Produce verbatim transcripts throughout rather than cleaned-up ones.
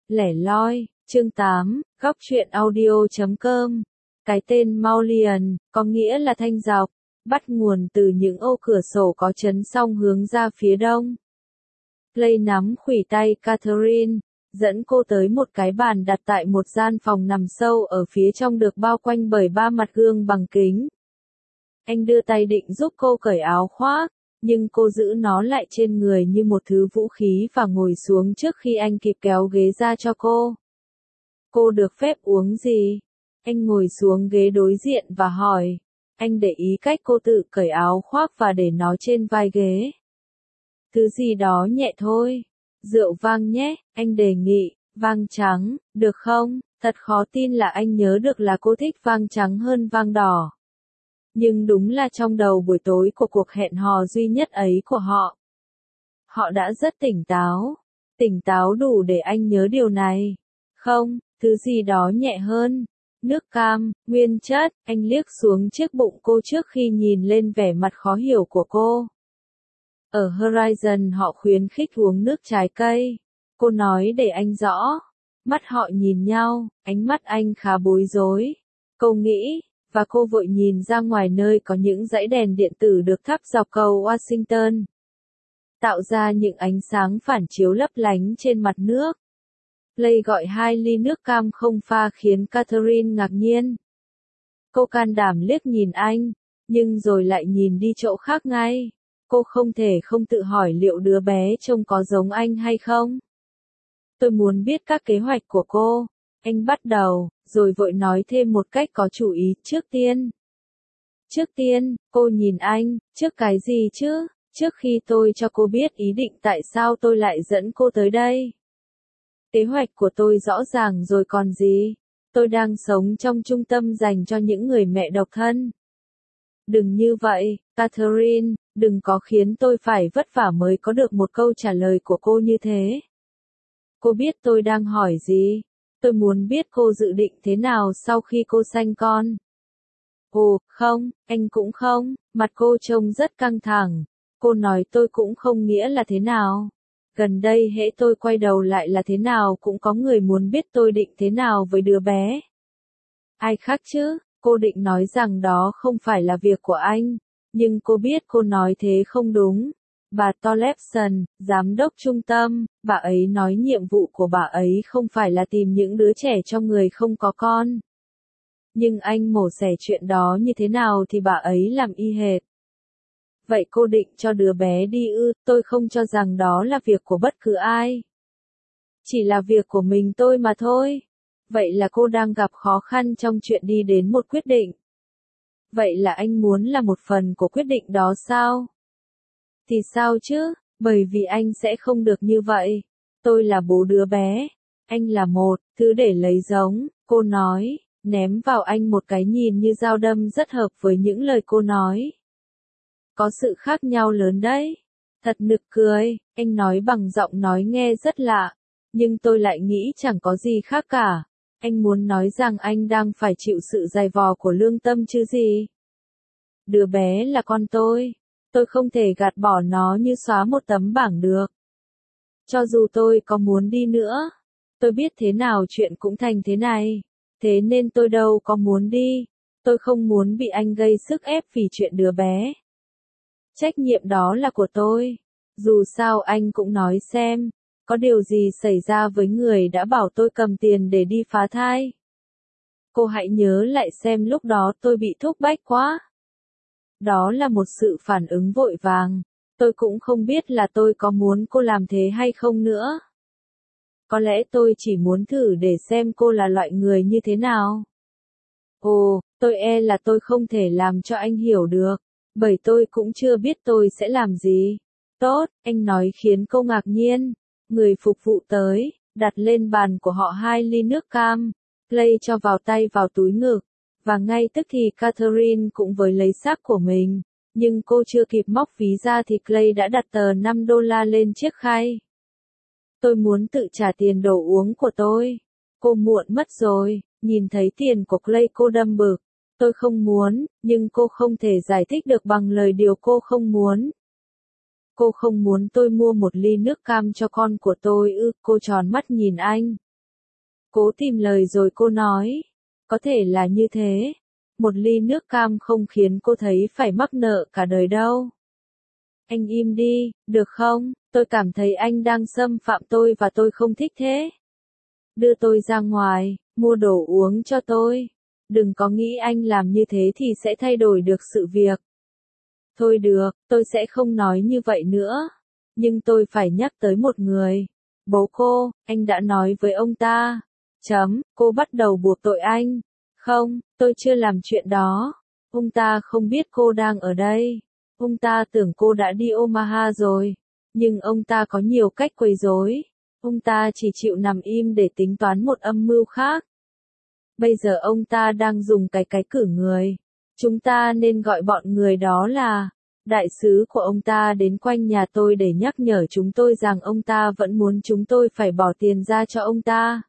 Lẻ loi, chương tám, góc truyện audio chấm com. Cái tên Maulian, có nghĩa là thanh dọc, bắt nguồn từ những ô cửa sổ có chấn song hướng ra phía đông. Clay nắm khuỷu tay Catherine, dẫn cô tới một cái bàn đặt tại một gian phòng nằm sâu ở phía trong được bao quanh bởi ba mặt gương bằng kính. Anh đưa tay định giúp cô cởi áo khoác, nhưng cô giữ nó lại trên người như một thứ vũ khí và ngồi xuống trước khi anh kịp kéo ghế ra cho cô. Cô được phép uống gì? Anh ngồi xuống ghế đối diện và hỏi. Anh để ý cách cô tự cởi áo khoác và để nó trên vai ghế. Thứ gì đó nhẹ thôi. Rượu vang nhé, anh đề nghị. Vang trắng, được không? Thật khó tin là anh nhớ được là cô thích vang trắng hơn vang đỏ. Nhưng đúng là trong đầu buổi tối của cuộc hẹn hò duy nhất ấy của họ. Họ đã rất tỉnh táo. Tỉnh táo đủ để anh nhớ điều này. Không, thứ gì đó nhẹ hơn. Nước cam, nguyên chất, anh liếc xuống chiếc bụng cô trước khi nhìn lên vẻ mặt khó hiểu của cô. Ở Horizon họ khuyến khích uống nước trái cây. Cô nói để anh rõ. Mắt họ nhìn nhau, ánh mắt anh khá bối rối. Cô nghĩ, và cô vội nhìn ra ngoài nơi có những dãy đèn điện tử được thắp dọc cầu Washington. Tạo ra những ánh sáng phản chiếu lấp lánh trên mặt nước. Clay gọi hai ly nước cam không pha khiến Catherine ngạc nhiên. Cô can đảm liếc nhìn anh, nhưng rồi lại nhìn đi chỗ khác ngay. Cô không thể không tự hỏi liệu đứa bé trông có giống anh hay không. Tôi muốn biết các kế hoạch của cô. Anh bắt đầu, rồi vội nói thêm một cách có chủ ý. Trước tiên. Trước tiên, cô nhìn anh, trước cái gì chứ? Trước khi tôi cho cô biết ý định tại sao tôi lại dẫn cô tới đây. Kế hoạch của tôi rõ ràng rồi còn gì. Tôi đang sống trong trung tâm dành cho những người mẹ độc thân. Đừng như vậy, Catherine, đừng có khiến tôi phải vất vả mới có được một câu trả lời của cô như thế. Cô biết tôi đang hỏi gì? Tôi muốn biết cô dự định thế nào sau khi cô sanh con. Ồ, không, anh cũng không, mặt cô trông rất căng thẳng. Cô nói tôi cũng không nghĩa là thế nào. Gần đây hễ tôi quay đầu lại là thế nào cũng có người muốn biết tôi định thế nào với đứa bé. Ai khác chứ, cô định nói rằng đó không phải là việc của anh, nhưng cô biết cô nói thế không đúng. Bà Tollefson, giám đốc trung tâm, bà ấy nói nhiệm vụ của bà ấy không phải là tìm những đứa trẻ cho người không có con. Nhưng anh mổ xẻ chuyện đó như thế nào thì bà ấy làm y hệt. Vậy cô định cho đứa bé đi ư? Tôi không cho rằng đó là việc của bất cứ ai. Chỉ là việc của mình tôi mà thôi. Vậy là cô đang gặp khó khăn trong chuyện đi đến một quyết định. Vậy là anh muốn là một phần của quyết định đó sao? Thì sao chứ, bởi vì anh sẽ không được như vậy. Tôi là bố đứa bé. Anh là một thứ để lấy giống, cô nói, ném vào anh một cái nhìn như dao đâm rất hợp với những lời cô nói. Có sự khác nhau lớn đấy. Thật nực cười, anh nói bằng giọng nói nghe rất lạ. Nhưng tôi lại nghĩ chẳng có gì khác cả. Anh muốn nói rằng anh đang phải chịu sự dày vò của lương tâm chứ gì. Đứa bé là con tôi. Tôi không thể gạt bỏ nó như xóa một tấm bảng được. Cho dù tôi có muốn đi nữa. Tôi biết thế nào chuyện cũng thành thế này. Thế nên tôi đâu có muốn đi. Tôi không muốn bị anh gây sức ép vì chuyện đứa bé. Trách nhiệm đó là của tôi. Dù sao anh cũng nói xem, có điều gì xảy ra với người đã bảo tôi cầm tiền để đi phá thai. Cô hãy nhớ lại xem lúc đó tôi bị thúc bách quá. Đó là một sự phản ứng vội vàng. Tôi cũng không biết là tôi có muốn cô làm thế hay không nữa. Có lẽ tôi chỉ muốn thử để xem cô là loại người như thế nào. Ồ, tôi e là tôi không thể làm cho anh hiểu được. Bởi tôi cũng chưa biết tôi sẽ làm gì. Tốt, anh nói khiến cô ngạc nhiên. Người phục vụ tới, đặt lên bàn của họ hai ly nước cam. Clay cho vào tay vào túi ngực. Và ngay tức thì Catherine cũng với lấy xác của mình. Nhưng cô chưa kịp móc ví ra thì Clay đã đặt tờ năm đô la lên chiếc khay. Tôi muốn tự trả tiền đồ uống của tôi. Cô muộn mất rồi, nhìn thấy tiền của Clay cô đâm bực. Tôi không muốn, nhưng cô không thể giải thích được bằng lời điều cô không muốn. Cô không muốn tôi mua một ly nước cam cho con của tôi ư? Cô tròn mắt nhìn anh. Cố tìm lời rồi cô nói. Có thể là như thế. Một ly nước cam không khiến cô thấy phải mắc nợ cả đời đâu. Anh im đi, được không? Tôi cảm thấy anh đang xâm phạm tôi và tôi không thích thế. Đưa tôi ra ngoài, mua đồ uống cho tôi. Đừng có nghĩ anh làm như thế thì sẽ thay đổi được sự việc. Thôi được, tôi sẽ không nói như vậy nữa. Nhưng tôi phải nhắc tới một người. Bố cô, anh đã nói với ông ta. Chấm, cô bắt đầu buộc tội anh. Không, tôi chưa làm chuyện đó. Ông ta không biết cô đang ở đây. Ông ta tưởng cô đã đi Omaha rồi. Nhưng ông ta có nhiều cách quấy rối. Ông ta chỉ chịu nằm im để tính toán một âm mưu khác. Bây giờ ông ta đang dùng cái cái cử người. Chúng ta nên gọi bọn người đó là đại sứ của ông ta đến quanh nhà tôi để nhắc nhở chúng tôi rằng ông ta vẫn muốn chúng tôi phải bỏ tiền ra cho ông ta.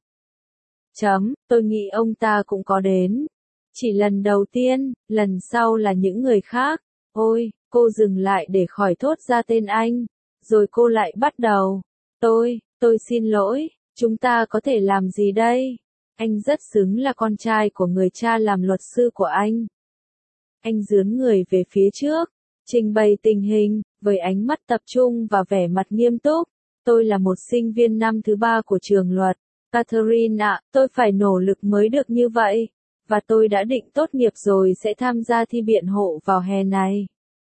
Chấm, tôi nghĩ ông ta cũng có đến. Chỉ lần đầu tiên, lần sau là những người khác. Ôi, cô dừng lại để khỏi thốt ra tên anh. Rồi cô lại bắt đầu. Tôi, tôi xin lỗi, chúng ta có thể làm gì đây? Anh rất xứng là con trai của người cha làm luật sư của anh. Anh dướn người về phía trước, trình bày tình hình, với ánh mắt tập trung và vẻ mặt nghiêm túc. Tôi là một sinh viên năm thứ ba của trường luật. Catherine ạ, tôi phải nỗ lực mới được như vậy. Và tôi đã định tốt nghiệp rồi sẽ tham gia thi biện hộ vào hè này.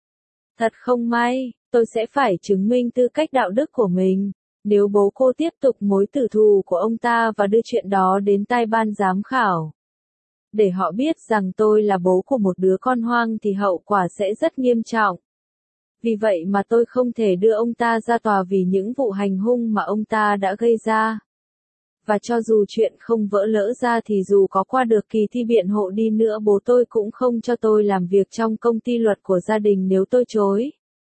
Thật không may, tôi sẽ phải chứng minh tư cách đạo đức của mình. Nếu bố cô tiếp tục mối tử thù của ông ta và đưa chuyện đó đến tai ban giám khảo, để họ biết rằng tôi là bố của một đứa con hoang thì hậu quả sẽ rất nghiêm trọng. Vì vậy mà tôi không thể đưa ông ta ra tòa vì những vụ hành hung mà ông ta đã gây ra. Và cho dù chuyện không vỡ lỡ ra thì dù có qua được kỳ thi biện hộ đi nữa bố tôi cũng không cho tôi làm việc trong công ty luật của gia đình nếu tôi chối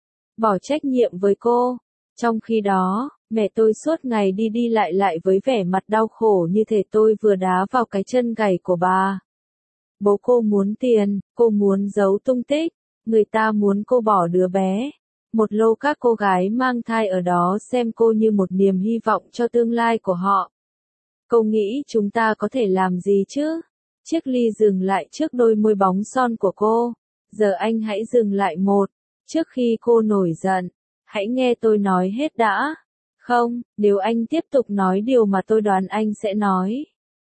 bỏ trách nhiệm với cô. Trong khi đó, mẹ tôi suốt ngày đi đi lại lại với vẻ mặt đau khổ như thể tôi vừa đá vào cái chân gầy của bà. Bố cô muốn tiền, cô muốn giấu tung tích, người ta muốn cô bỏ đứa bé. Một lô các cô gái mang thai ở đó xem cô như một niềm hy vọng cho tương lai của họ. Cô nghĩ chúng ta có thể làm gì chứ? Chiếc ly dừng lại trước đôi môi bóng son của cô. Giờ anh hãy dừng lại một. Trước khi cô nổi giận, hãy nghe tôi nói hết đã. Không, nếu anh tiếp tục nói điều mà tôi đoán anh sẽ nói.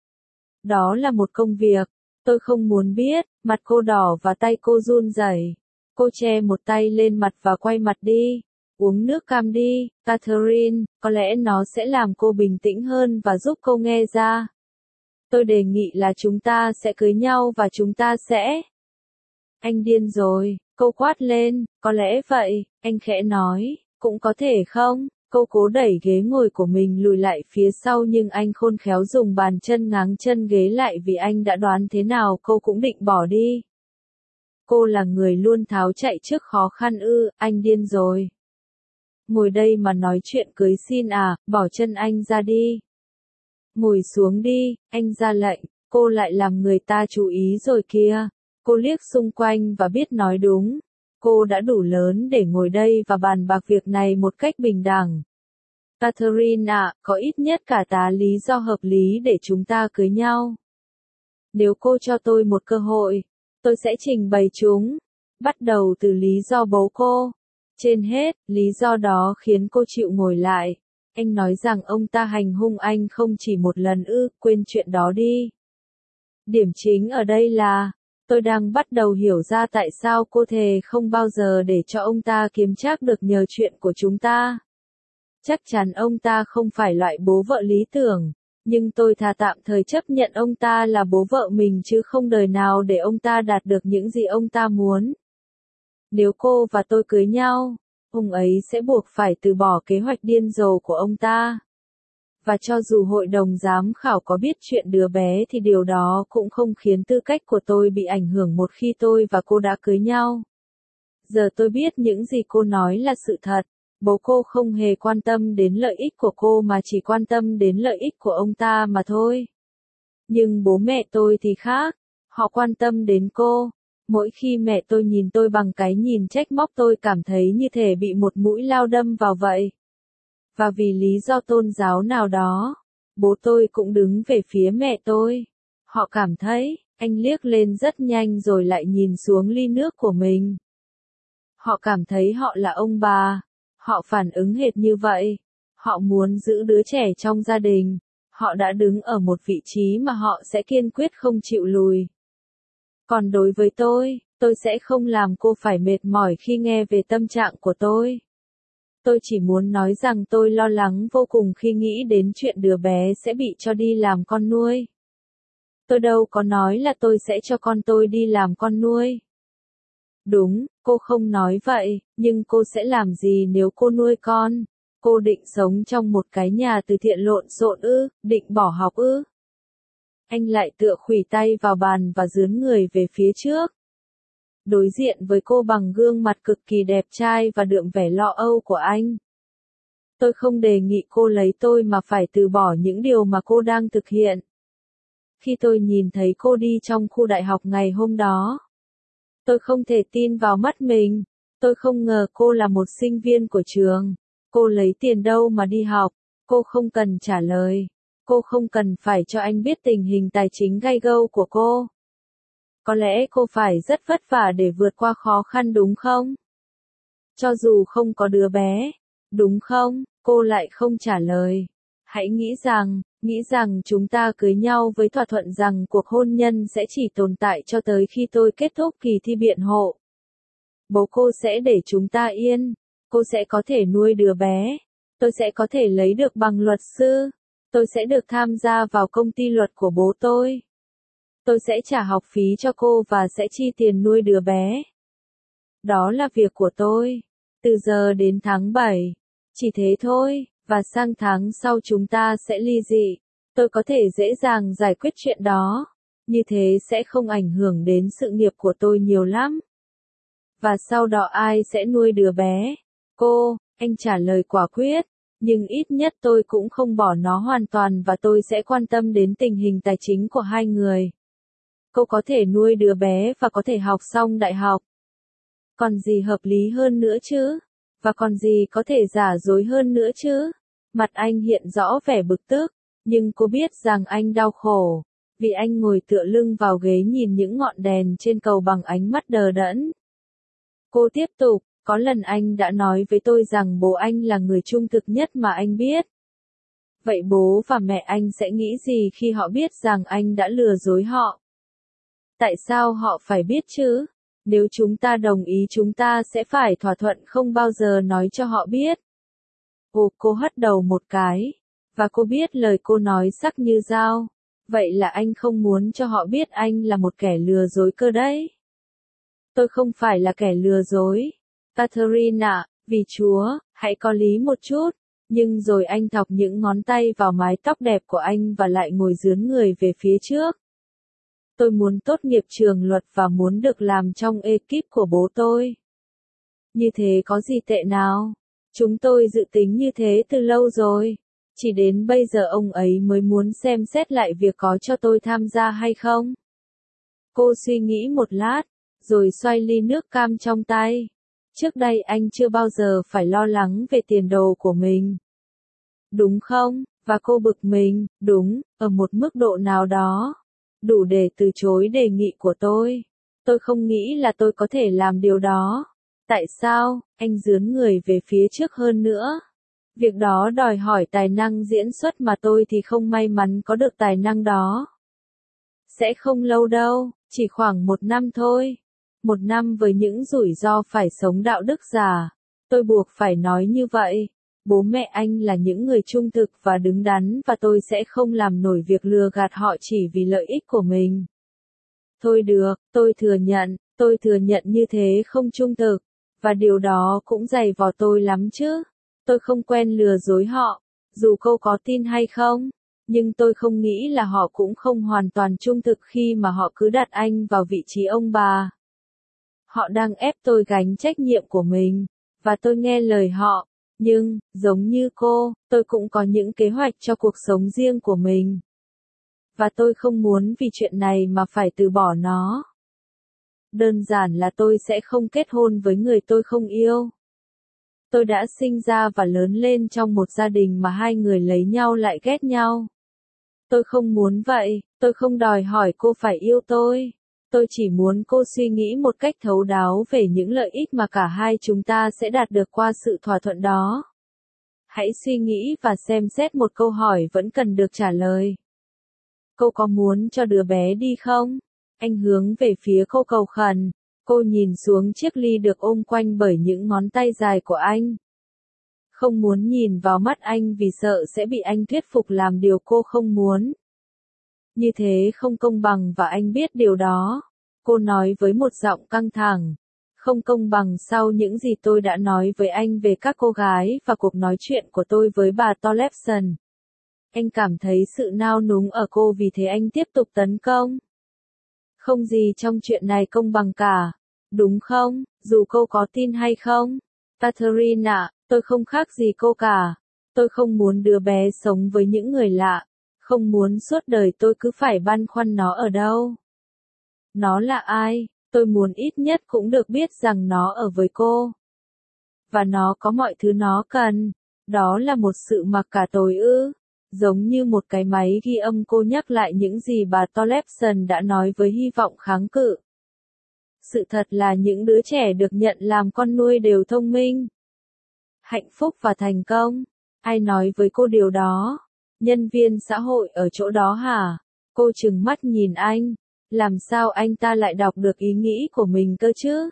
Đó là một công việc. Tôi không muốn biết. Mặt cô đỏ và tay cô run rẩy. Cô che một tay lên mặt và quay mặt đi. Uống nước cam đi, Catherine, có lẽ nó sẽ làm cô bình tĩnh hơn và giúp cô nghe ra. Tôi đề nghị là chúng ta sẽ cưới nhau và chúng ta sẽ... Anh điên rồi, cô quát lên, có lẽ vậy, anh khẽ nói, cũng có thể không? Cô cố đẩy ghế ngồi của mình lùi lại phía sau nhưng anh khôn khéo dùng bàn chân ngáng chân ghế lại vì anh đã đoán thế nào cô cũng định bỏ đi. Cô là người luôn tháo chạy trước khó khăn ư, anh điên rồi. Ngồi đây mà nói chuyện cưới xin à, bỏ chân anh ra đi. Ngồi xuống đi, anh ra lệnh, cô lại làm người ta chú ý rồi kìa. Cô liếc xung quanh và biết nói đúng. Cô đã đủ lớn để ngồi đây và bàn bạc việc này một cách bình đẳng. Catherine ạ, có ít nhất cả tá lý do hợp lý để chúng ta cưới nhau. Nếu cô cho tôi một cơ hội, tôi sẽ trình bày chúng. Bắt đầu từ lý do bố cô. Trên hết, lý do đó khiến cô chịu ngồi lại. Anh nói rằng ông ta hành hung anh không chỉ một lần ư, quên chuyện đó đi. Điểm chính ở đây là, tôi đang bắt đầu hiểu ra tại sao cô thề không bao giờ để cho ông ta kiếm trác được nhờ chuyện của chúng ta. Chắc chắn ông ta không phải loại bố vợ lý tưởng, nhưng tôi thà tạm thời chấp nhận ông ta là bố vợ mình chứ không đời nào để ông ta đạt được những gì ông ta muốn. Nếu cô và tôi cưới nhau, ông ấy sẽ buộc phải từ bỏ kế hoạch điên rồ của ông ta. Và cho dù hội đồng giám khảo có biết chuyện đứa bé thì điều đó cũng không khiến tư cách của tôi bị ảnh hưởng một khi tôi và cô đã cưới nhau. Giờ tôi biết những gì cô nói là sự thật. Bố cô không hề quan tâm đến lợi ích của cô mà chỉ quan tâm đến lợi ích của ông ta mà thôi. Nhưng bố mẹ tôi thì khác. Họ quan tâm đến cô. Mỗi khi mẹ tôi nhìn tôi bằng cái nhìn trách móc tôi cảm thấy như thể bị một mũi lao đâm vào vậy. Và vì lý do tôn giáo nào đó, Bố tôi cũng đứng về phía mẹ tôi. Họ cảm thấy, anh liếc lên rất nhanh rồi lại nhìn xuống ly nước của mình. Họ cảm thấy họ là ông bà. Họ phản ứng hệt như vậy. Họ muốn giữ đứa trẻ trong gia đình. Họ đã đứng ở một vị trí mà họ sẽ kiên quyết không chịu lùi. Còn đối với tôi, tôi sẽ không làm cô phải mệt mỏi khi nghe về tâm trạng của tôi. Tôi chỉ muốn nói rằng tôi lo lắng vô cùng khi nghĩ đến chuyện đứa bé sẽ bị cho đi làm con nuôi. Tôi đâu có nói là tôi sẽ cho con tôi đi làm con nuôi. Đúng, cô không nói vậy, nhưng cô sẽ làm gì nếu cô nuôi con? Cô định sống trong một cái nhà từ thiện lộn xộn ư, định bỏ học ư? Anh lại tựa khuỷu tay vào bàn và dướn người về phía trước. Đối diện với cô bằng gương mặt cực kỳ đẹp trai và đượm vẻ lo âu của anh. Tôi không đề nghị cô lấy tôi mà phải từ bỏ những điều mà cô đang thực hiện. Khi tôi nhìn thấy cô đi trong khu đại học ngày hôm đó, tôi không thể tin vào mắt mình. Tôi không ngờ cô là một sinh viên của trường. Cô lấy tiền đâu mà đi học? Cô không cần trả lời. Cô không cần phải cho anh biết tình hình tài chính gay go của cô. Có lẽ cô phải rất vất vả để vượt qua khó khăn đúng không? Cho dù không có đứa bé, đúng không? Cô lại không trả lời. Hãy nghĩ rằng, nghĩ rằng chúng ta cưới nhau với thỏa thuận rằng cuộc hôn nhân sẽ chỉ tồn tại cho tới khi tôi kết thúc kỳ thi biện hộ. Bố cô sẽ để chúng ta yên. Cô sẽ có thể nuôi đứa bé. Tôi sẽ có thể lấy được bằng luật sư. Tôi sẽ được tham gia vào công ty luật của bố tôi. Tôi sẽ trả học phí cho cô và sẽ chi tiền nuôi đứa bé. Đó là việc của tôi. Từ giờ đến tháng bảy. Chỉ thế thôi, và sang tháng sau chúng ta sẽ ly dị. Tôi có thể dễ dàng giải quyết chuyện đó. Như thế sẽ không ảnh hưởng đến sự nghiệp của tôi nhiều lắm. Và sau đó ai sẽ nuôi đứa bé? Cô, anh trả lời quả quyết. Nhưng ít nhất tôi cũng không bỏ nó hoàn toàn và tôi sẽ quan tâm đến tình hình tài chính của hai người. Cô có thể nuôi đứa bé và có thể học xong đại học. Còn gì hợp lý hơn nữa chứ? Và còn gì có thể giả dối hơn nữa chứ? Mặt anh hiện rõ vẻ bực tức, nhưng cô biết rằng anh đau khổ, vì anh ngồi tựa lưng vào ghế nhìn những ngọn đèn trên cầu bằng ánh mắt đờ đẫn. Cô tiếp tục, có lần anh đã nói với tôi rằng bố anh là người trung thực nhất mà anh biết. Vậy bố và mẹ anh sẽ nghĩ gì khi họ biết rằng anh đã lừa dối họ? Tại sao họ phải biết chứ? Nếu chúng ta đồng ý chúng ta sẽ phải thỏa thuận không bao giờ nói cho họ biết. Ồ, cô hất đầu một cái. Và cô biết lời cô nói sắc như dao. Vậy là anh không muốn cho họ biết anh là một kẻ lừa dối cơ đấy. Tôi không phải là kẻ lừa dối. Catherine ạ, vì Chúa, hãy có lý một chút. Nhưng rồi anh thọc những ngón tay vào mái tóc đẹp của anh và lại ngồi dướn người về phía trước. Tôi muốn tốt nghiệp trường luật và muốn được làm trong ekip của bố tôi. Như thế có gì tệ nào? Chúng tôi dự tính như thế từ lâu rồi. Chỉ đến bây giờ ông ấy mới muốn xem xét lại việc có cho tôi tham gia hay không. Cô suy nghĩ một lát, rồi xoay ly nước cam trong tay. Trước đây anh chưa bao giờ phải lo lắng về tiền đồ của mình. Đúng không? Và cô bực mình, đúng, ở một mức độ nào đó. Đủ để từ chối đề nghị của tôi. Tôi không nghĩ là tôi có thể làm điều đó. Tại sao? Anh dướn người về phía trước hơn nữa. Việc đó đòi hỏi tài năng diễn xuất mà tôi thì không may mắn có được tài năng đó. Sẽ không lâu đâu, chỉ khoảng một năm thôi. Một năm với những rủi ro phải sống đạo đức giả. Tôi buộc phải nói như vậy. Bố mẹ anh là những người trung thực và đứng đắn và tôi sẽ không làm nổi việc lừa gạt họ chỉ vì lợi ích của mình. Thôi được, tôi thừa nhận, tôi thừa nhận như thế không trung thực. Và điều đó cũng dày vò tôi lắm chứ. Tôi không quen lừa dối họ, dù cô có tin hay không. Nhưng tôi không nghĩ là họ cũng không hoàn toàn trung thực khi mà họ cứ đặt anh vào vị trí ông bà. Họ đang ép tôi gánh trách nhiệm của mình, và tôi nghe lời họ. Nhưng, giống như cô, tôi cũng có những kế hoạch cho cuộc sống riêng của mình. Và tôi không muốn vì chuyện này mà phải từ bỏ nó. Đơn giản là tôi sẽ không kết hôn với người tôi không yêu. Tôi đã sinh ra và lớn lên trong một gia đình mà hai người lấy nhau lại ghét nhau. Tôi không muốn vậy, tôi không đòi hỏi cô phải yêu tôi. Tôi chỉ muốn cô suy nghĩ một cách thấu đáo về những lợi ích mà cả hai chúng ta sẽ đạt được qua sự thỏa thuận đó. Hãy suy nghĩ và xem xét một câu hỏi vẫn cần được trả lời. Cô có muốn cho đứa bé đi không? Anh hướng về phía cô cầu khẩn. Cô nhìn xuống chiếc ly được ôm quanh bởi những ngón tay dài của anh. Không muốn nhìn vào mắt anh vì sợ sẽ bị anh thuyết phục làm điều cô không muốn. Như thế không công bằng và anh biết điều đó. Cô nói với một giọng căng thẳng. Không công bằng sau những gì tôi đã nói với anh về các cô gái và cuộc nói chuyện của tôi với bà Tollefson. Anh cảm thấy sự nao núng ở cô vì thế anh tiếp tục tấn công. Không gì trong chuyện này công bằng cả. Đúng không, dù cô có tin hay không? Catherine ạ, tôi không khác gì cô cả. Tôi không muốn đứa bé sống với những người lạ. Không muốn suốt đời tôi cứ phải băn khoăn nó ở đâu. Nó là ai? Tôi muốn ít nhất cũng được biết rằng nó ở với cô. Và nó có mọi thứ nó cần. Đó là một sự mặc cả tối ư. Giống như một cái máy ghi âm cô nhắc lại những gì bà Tollefson đã nói với hy vọng kháng cự. Sự thật là những đứa trẻ được nhận làm con nuôi đều thông minh, hạnh phúc và thành công. Ai nói với cô điều đó? Nhân viên xã hội ở chỗ đó hả? Cô trừng mắt nhìn anh. Làm sao anh ta lại đọc được ý nghĩ của mình cơ chứ?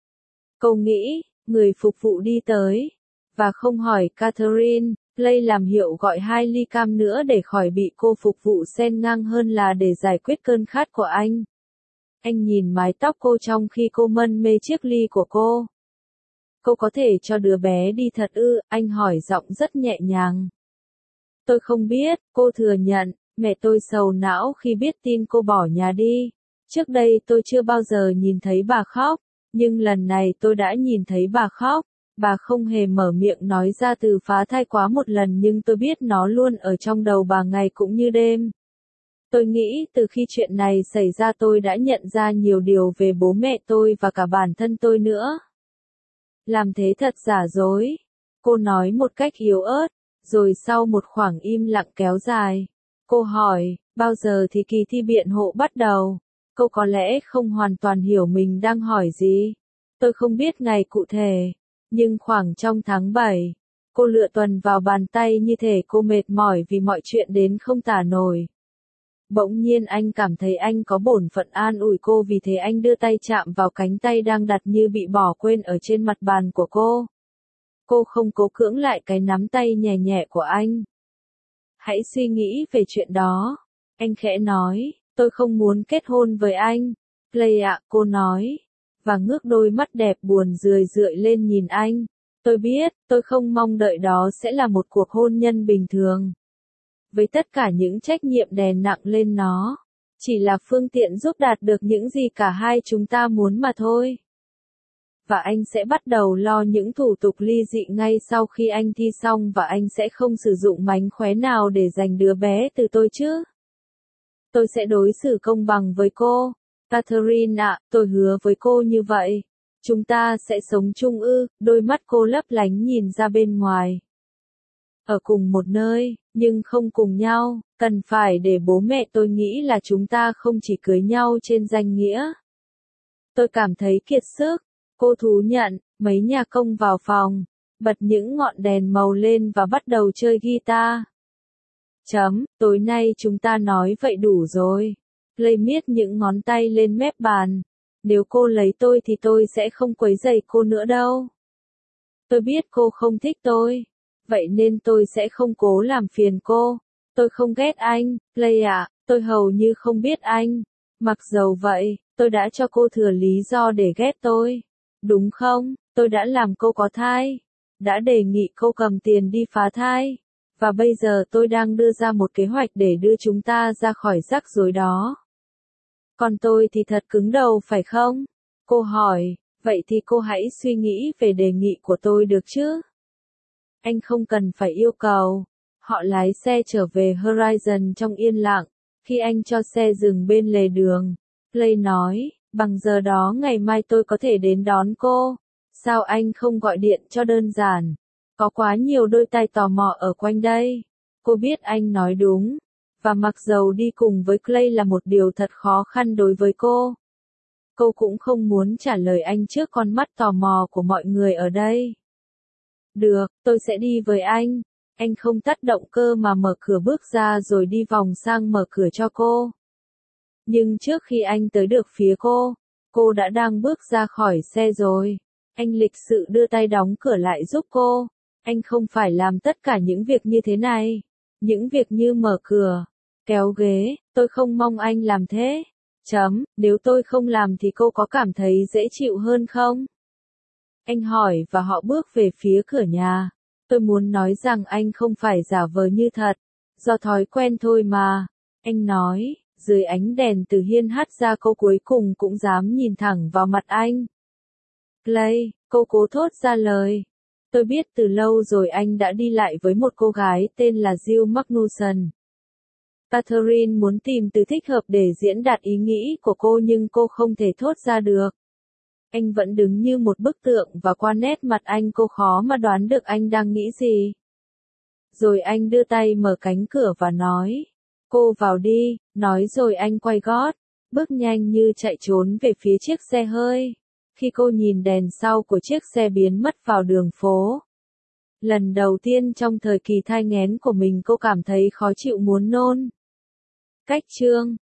Cô nghĩ, người phục vụ đi tới. Và không hỏi Catherine, Clay làm hiệu gọi hai ly cam nữa để khỏi bị cô phục vụ xen ngang hơn là để giải quyết cơn khát của anh. Anh nhìn mái tóc cô trong khi cô mân mê chiếc ly của cô. Cô có thể cho đứa bé đi thật ư? Anh hỏi giọng rất nhẹ nhàng. Tôi không biết, cô thừa nhận, mẹ tôi sầu não khi biết tin cô bỏ nhà đi. Trước đây tôi chưa bao giờ nhìn thấy bà khóc, nhưng lần này tôi đã nhìn thấy bà khóc. Bà không hề mở miệng nói ra từ phá thai quá một lần nhưng tôi biết nó luôn ở trong đầu bà ngày cũng như đêm. Tôi nghĩ từ khi chuyện này xảy ra tôi đã nhận ra nhiều điều về bố mẹ tôi và cả bản thân tôi nữa. Làm thế thật giả dối. Cô nói một cách yếu ớt, rồi sau một khoảng im lặng kéo dài. Cô hỏi, bao giờ thì kỳ thi biện hộ bắt đầu? Cô có lẽ không hoàn toàn hiểu mình đang hỏi gì. Tôi không biết ngày cụ thể, nhưng khoảng trong tháng bảy, cô lựa tuần vào bàn tay như thể cô mệt mỏi vì mọi chuyện đến không tả nổi. Bỗng nhiên anh cảm thấy anh có bổn phận an ủi cô vì thế anh đưa tay chạm vào cánh tay đang đặt như bị bỏ quên ở trên mặt bàn của cô. Cô không cố cưỡng lại cái nắm tay nhẹ nhẹ của anh. Hãy suy nghĩ về chuyện đó. Anh khẽ nói, tôi không muốn kết hôn với anh. Clay ạ, cô nói. Và ngước đôi mắt đẹp buồn rười rượi lên nhìn anh. Tôi biết, tôi không mong đợi đó sẽ là một cuộc hôn nhân bình thường. Với tất cả những trách nhiệm đè nặng lên nó, chỉ là phương tiện giúp đạt được những gì cả hai chúng ta muốn mà thôi. Và anh sẽ bắt đầu lo những thủ tục ly dị ngay sau khi anh thi xong và anh sẽ không sử dụng mánh khóe nào để giành đứa bé từ tôi chứ. Tôi sẽ đối xử công bằng với cô. Catherine ạ, tôi hứa với cô như vậy. Chúng ta sẽ sống chung ư? Đôi mắt cô lấp lánh nhìn ra bên ngoài. Ở cùng một nơi, nhưng không cùng nhau, cần phải để bố mẹ tôi nghĩ là chúng ta không chỉ cưới nhau trên danh nghĩa. Tôi cảm thấy kiệt sức. Cô thú nhận, mấy nhà công vào phòng, bật những ngọn đèn màu lên và bắt đầu chơi guitar. Chấm, tối nay chúng ta nói vậy đủ rồi. Lây miết những ngón tay lên mép bàn. Nếu cô lấy tôi thì tôi sẽ không quấy rầy cô nữa đâu. Tôi biết cô không thích tôi. Vậy nên tôi sẽ không cố làm phiền cô. Tôi không ghét anh, Clay ạ, tôi hầu như không biết anh. Mặc dầu vậy, tôi đã cho cô thừa lý do để ghét tôi. Đúng không, tôi đã làm cô có thai. Đã đề nghị cô cầm tiền đi phá thai. Và bây giờ tôi đang đưa ra một kế hoạch để đưa chúng ta ra khỏi rắc rối đó. Còn tôi thì thật cứng đầu phải không? Cô hỏi, vậy thì cô hãy suy nghĩ về đề nghị của tôi được chứ? Anh không cần phải yêu cầu. Họ lái xe trở về Horizon trong yên lặng. Khi anh cho xe dừng bên lề đường, Clay nói, bằng giờ đó ngày mai tôi có thể đến đón cô. Sao anh không gọi điện cho đơn giản? Có quá nhiều đôi tai tò mò ở quanh đây. Cô biết anh nói đúng. Và mặc dầu đi cùng với Clay là một điều thật khó khăn đối với cô. Cô cũng không muốn trả lời anh trước con mắt tò mò của mọi người ở đây. Được, tôi sẽ đi với anh. Anh không tắt động cơ mà mở cửa bước ra rồi đi vòng sang mở cửa cho cô. Nhưng trước khi anh tới được phía cô, cô đã đang bước ra khỏi xe rồi. Anh lịch sự đưa tay đóng cửa lại giúp cô. Anh không phải làm tất cả những việc như thế này. Những việc như mở cửa, kéo ghế, tôi không mong anh làm thế. Chấm, nếu tôi không làm thì cô có cảm thấy dễ chịu hơn không? Anh hỏi và họ bước về phía cửa nhà. Tôi muốn nói rằng anh không phải giả vờ như thật. Do thói quen thôi mà. Anh nói, dưới ánh đèn từ hiên hắt ra cô cuối cùng cũng dám nhìn thẳng vào mặt anh. Clay, cô cố thốt ra lời. Tôi biết từ lâu rồi anh đã đi lại với một cô gái tên là Jill Magnuson. Catherine muốn tìm từ thích hợp để diễn đạt ý nghĩ của cô nhưng cô không thể thốt ra được. Anh vẫn đứng như một bức tượng và qua nét mặt anh cô khó mà đoán được anh đang nghĩ gì. Rồi anh đưa tay mở cánh cửa và nói, cô vào đi, nói rồi anh quay gót, bước nhanh như chạy trốn về phía chiếc xe hơi. Khi cô nhìn đèn sau của chiếc xe biến mất vào đường phố. Lần đầu tiên trong thời kỳ thai nghén của mình cô cảm thấy khó chịu muốn nôn. Cách chương